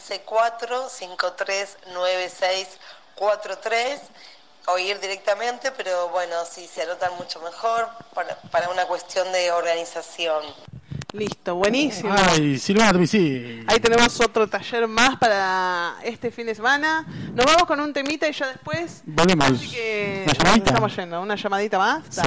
154-539643, o ir directamente, pero bueno, si se anotan mucho mejor, para una cuestión de organización. Listo, buenísimo. Ay, Silvana, sí. Ahí tenemos otro taller más para este fin de semana. Nos vamos con un temita y ya después volvemos. Así que ¿Una llamadita? Estamos yendo. ¿Una llamadita más? Sí.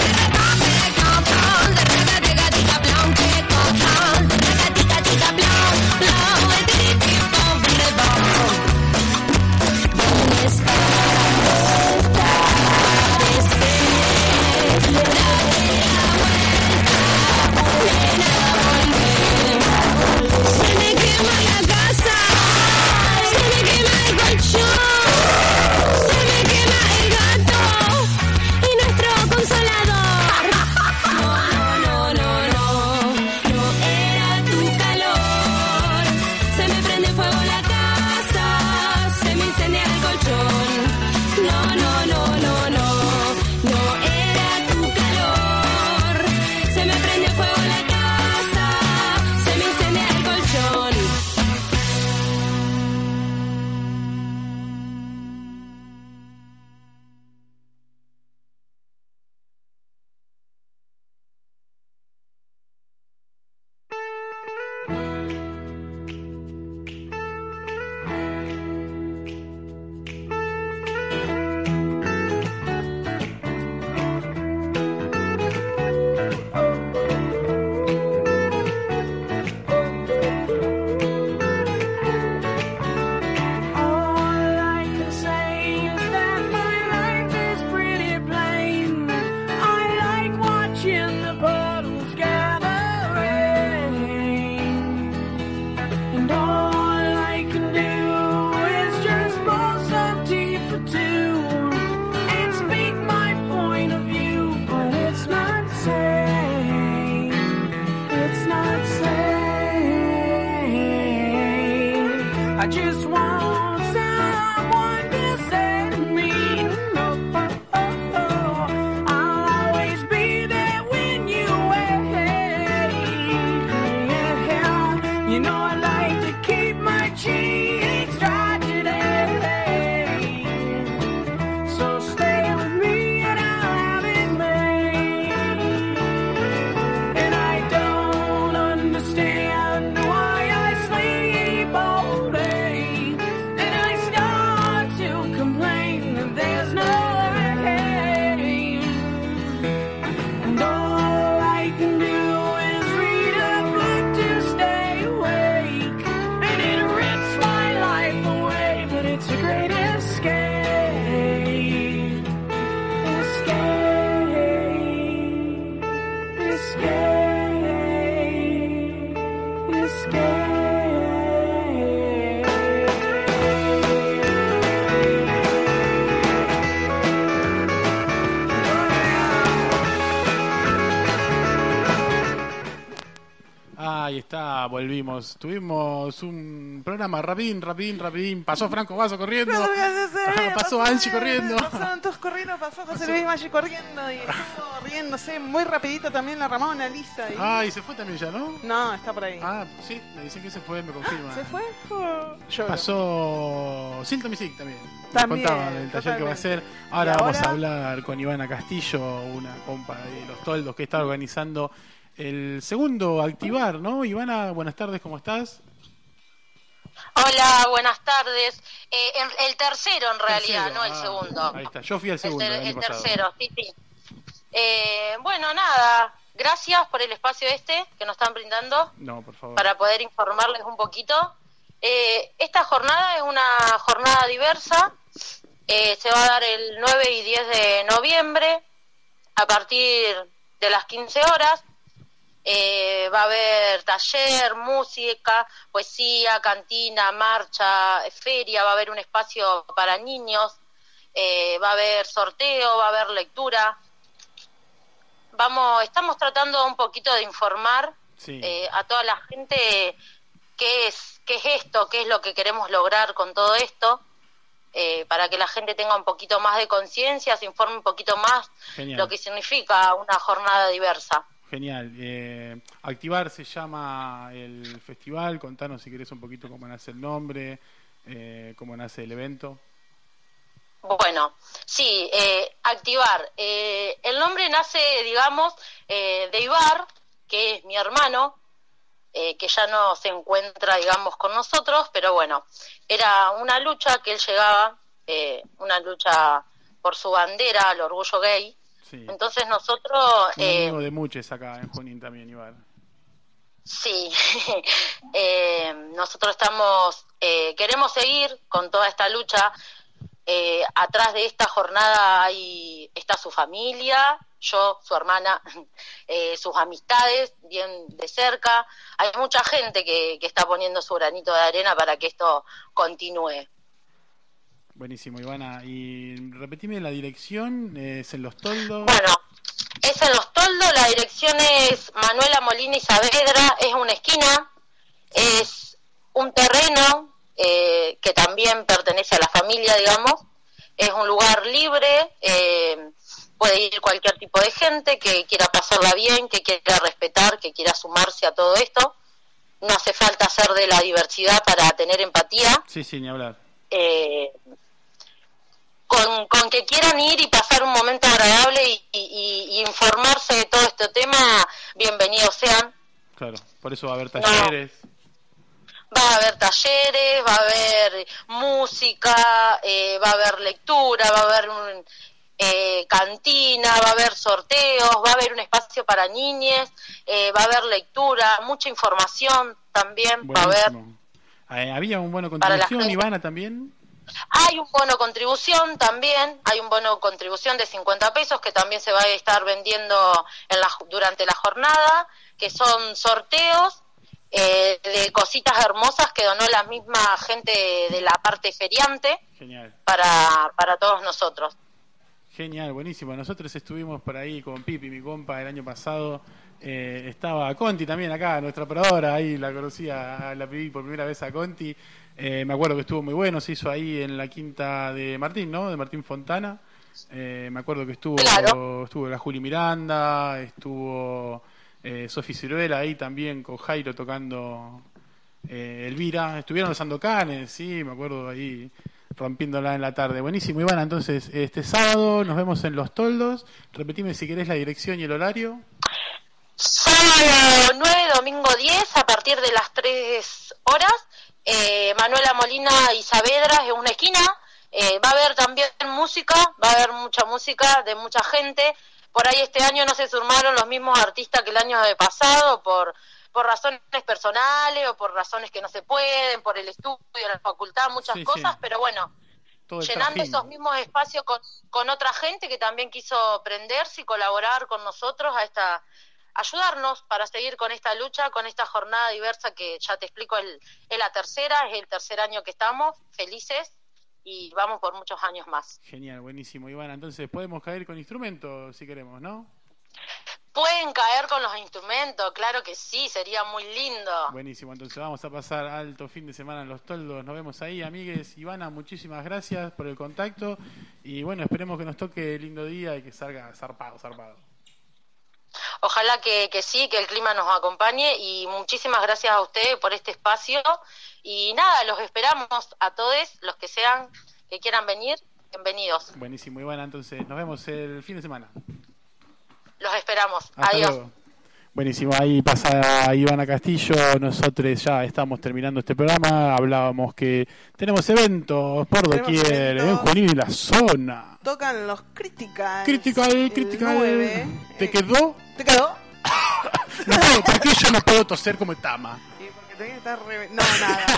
Blanc. I just want someone to say to me, no, I'll always be there when you wait. You know I like to keep my cheeks dry today. So stay with me and I'll have it made. And I don't understand why I sleep all day. Then I start to complain that there's no rain. And all I can do is read a book to stay awake. And it rips my life away, but it's a great escape. Ahí está, volvimos. Tuvimos un programa rapidín. Pasó Franco Vaso corriendo. Pasó Angie corriendo. Pasaron todos corriendo, pasó José Luis Maggi corriendo y estuvo riéndose muy rapidito también la Ramona, Lisa. Y se fue también ya, ¿no? No, está por ahí. Sí, me dicen que se fue, me confirma. ¿Se fue? Pasó Silto Misic también. También, Me contaba del taller que va a hacer. Ahora vamos a hablar con Ivana Castillo, una compa de Los Toldos que está organizando el segundo Activar, ¿no? Ivana, buenas tardes, ¿cómo estás? Hola, buenas tardes. El tercero en realidad, no el segundo. Ahí está, yo fui al segundo. El tercero, sí. Bueno, nada, gracias por el espacio que nos están brindando. No, por favor. Para poder informarles un poquito. Esta jornada es una jornada diversa. Se va a dar el 9 y 10 de noviembre a partir de las 15 horas. Va a haber taller, música, poesía, cantina, marcha, feria, va a haber un espacio para niños, va a haber sorteo, va a haber lectura. Estamos tratando un poquito de informar a toda la gente qué es esto, qué es lo que queremos lograr con todo esto, para que la gente tenga un poquito más de conciencia, se informe un poquito más. Genial. Lo que significa una jornada diversa. Genial. Activar se llama el festival. Contanos si querés un poquito cómo nace el nombre, cómo nace el evento. Bueno, sí, Activar. El nombre nace, digamos, de Ibar, que es mi hermano, que ya no se encuentra, digamos, con nosotros, pero bueno, era una lucha que él llegaba, una lucha por su bandera, el orgullo gay. Sí. Entonces nosotros... Un amigo de muchos acá en Junín también, Ibar. Sí, nosotros queremos seguir con toda esta lucha. Atrás de esta jornada está su familia, yo, su hermana, sus amistades, bien de cerca. Hay mucha gente que está poniendo su granito de arena para que esto continúe. Buenísimo, Ivana. Y repetime la dirección, ¿es en Los Toldos? Bueno, es en Los Toldos, la dirección es Manuela Molina y Saavedra, es una esquina, es un terreno que también pertenece a la familia, digamos, es un lugar libre, puede ir cualquier tipo de gente que quiera pasarla bien, que quiera respetar, que quiera sumarse a todo esto. No hace falta ser de la diversidad para tener empatía. Sí, ni hablar. Con que quieran ir y pasar un momento agradable y informarse de todo este tema, bienvenidos sean. Claro, por eso va a haber talleres. Va a haber talleres, va a haber música, va a haber lectura, va a haber cantina, va a haber sorteos, va a haber un espacio para niñes, va a haber lectura, mucha información también. Buenísimo. Va a haber. ¿Había un bono contribución, Ivana, también? Hay un bono contribución también, hay un bono contribución de 50 pesos que también se va a estar vendiendo durante la jornada, que son sorteos de cositas hermosas que donó la misma gente de la parte feriante. Genial. Para todos nosotros. Genial, buenísimo. Nosotros estuvimos por ahí con Pipi, mi compa, el año pasado, Estaba Conti también acá, nuestra operadora, ahí la conocía, la vi por primera vez a Conti. Me acuerdo que estuvo muy bueno, se hizo ahí en la quinta de Martín, ¿no? De Martín Fontana. Me acuerdo que estuvo la Juli Miranda, estuvo Sofi Ciruela ahí también con Jairo tocando Elvira. Estuvieron los Sandocanes, sí, me acuerdo ahí rompiéndola en la tarde. Buenísimo, Ivana. Entonces, este sábado nos vemos en Los Toldos. Repetime si querés la dirección y el horario. Sábado 9, domingo 10, a partir de las 3 horas. Manuela Molina y Saavedra en una esquina. Va a haber también música, va a haber mucha música de mucha gente. Por ahí este año no se sumaron los mismos artistas que el año pasado por razones personales o por razones que no se pueden, por el estudio, la facultad, muchas cosas, sí. Pero bueno, llenando esos mismos espacios con otra gente que también quiso prenderse y colaborar con nosotros ayudarnos para seguir con esta lucha, con esta jornada diversa que ya te explico, es la tercera, es el tercer año que estamos, felices, y vamos por muchos años más. Genial, buenísimo, Ivana. Entonces podemos caer con instrumentos si queremos, ¿no? Pueden caer con los instrumentos, claro que sí, sería muy lindo. Buenísimo, entonces vamos a pasar alto fin de semana en Los Toldos. Nos vemos ahí, amigues. Ivana, muchísimas gracias por el contacto. Y bueno, esperemos que nos toque lindo día y que salga zarpado. Ojalá que sí, que el clima nos acompañe. Y muchísimas gracias a ustedes por este espacio. Y nada, los esperamos a todos, los que quieran venir, bienvenidos. Buenísimo, Ivana, entonces nos vemos el fin de semana. Los esperamos. Hasta Adiós. Luego. Buenísimo, ahí pasa Ivana Castillo. Nosotros ya estamos terminando este programa. Hablábamos que tenemos eventos por doquier en Junín y la zona. Tocan los Critical. Critical. 9. ¿Te quedó? ¿Te quedó? No puedo, porque yo no puedo toser como Tama. Sí, porque tenés que estar No, nada.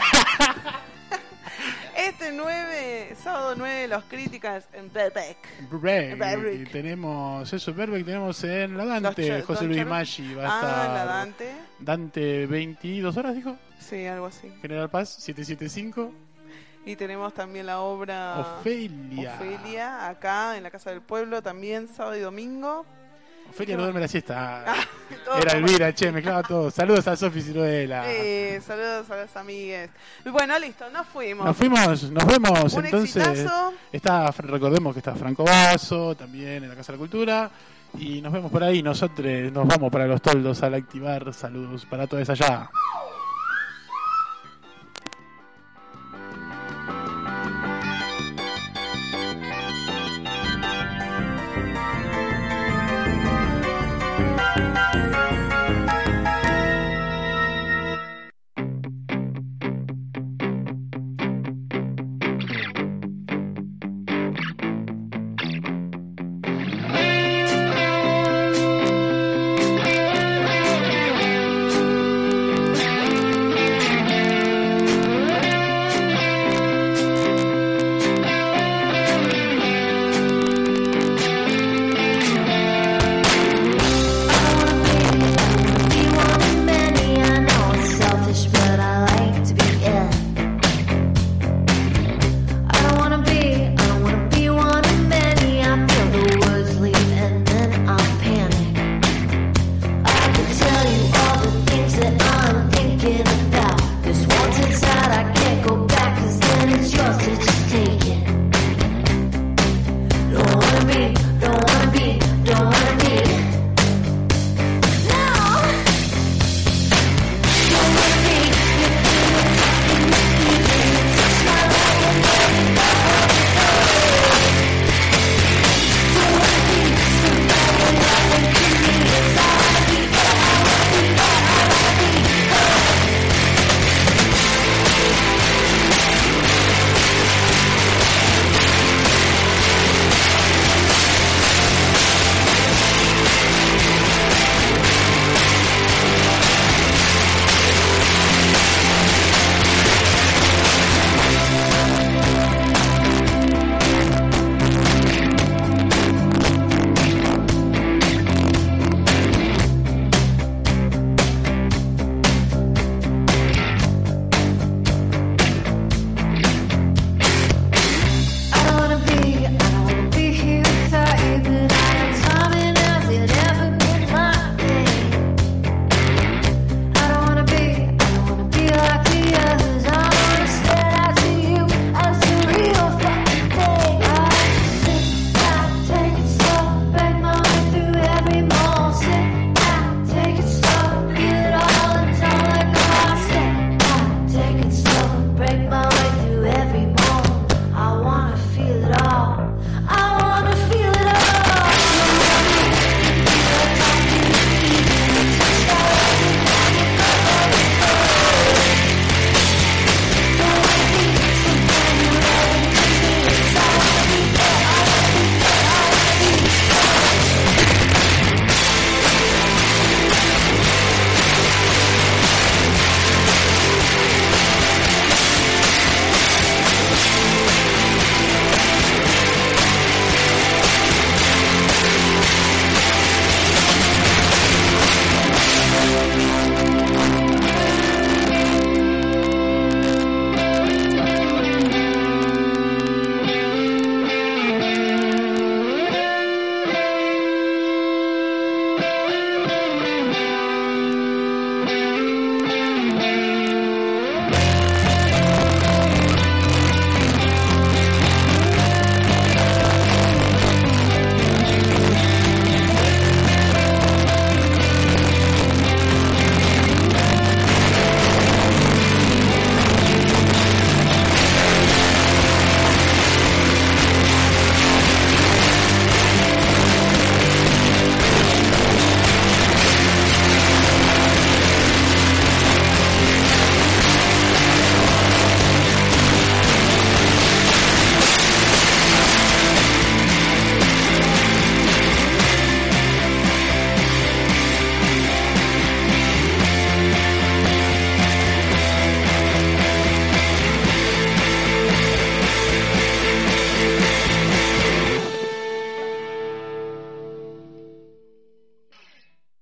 Sábado 9, los Criticals en Berbeck. Y tenemos eso, Berbeck, tenemos en la Dante, José Luis Maggi va a estar. En la Dante. Dante 22 horas, dijo. Sí, algo así. General Paz, 775. Y tenemos también la obra Ofelia, acá en la Casa del Pueblo, también sábado y domingo. Ofelia no duerme la siesta. Era Elvira, mezclaba todo. Saludos a Sofi Ciruela. Saludos a las amigues. Bueno, listo, nos fuimos. Nos vemos. Un entonces. Exitazo. Recordemos que está Franco Basso también en la Casa de la Cultura. Y nos vemos por ahí. Nosotros nos vamos para Los Toldos al activar. Saludos para todos allá.